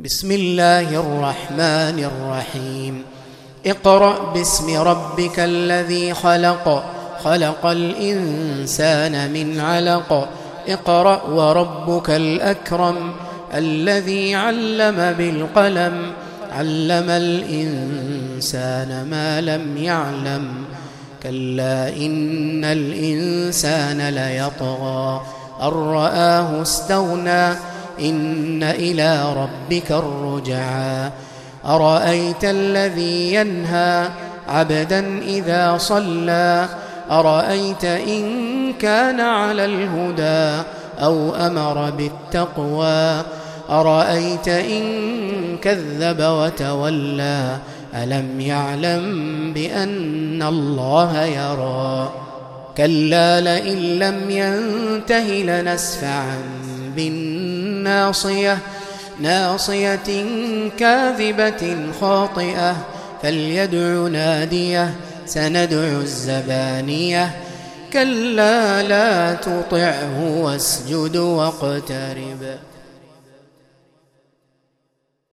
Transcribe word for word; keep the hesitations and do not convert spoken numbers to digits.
بسم الله الرحمن الرحيم اقرأ باسم ربك الذي خلق خلق الإنسان من علق اقرأ وربك الأكرم الذي علم بالقلم علم الإنسان ما لم يعلم كلا إن الإنسان ليطغى أن رآه استغنى إن إلى ربك الرجعى أرأيت الذي ينهى عبدا إذا صلى أرأيت إن كان على الهدى أو أمر بالتقوى أرأيت إن كذب وتولى ألم يعلم بأن الله يرى كلا لئن لم ينته لنسفعا بالناصية ناصية كاذبة خاطئة فليدع ناديه سندع الزبانية كلا لا تطعه واسجد واقترب.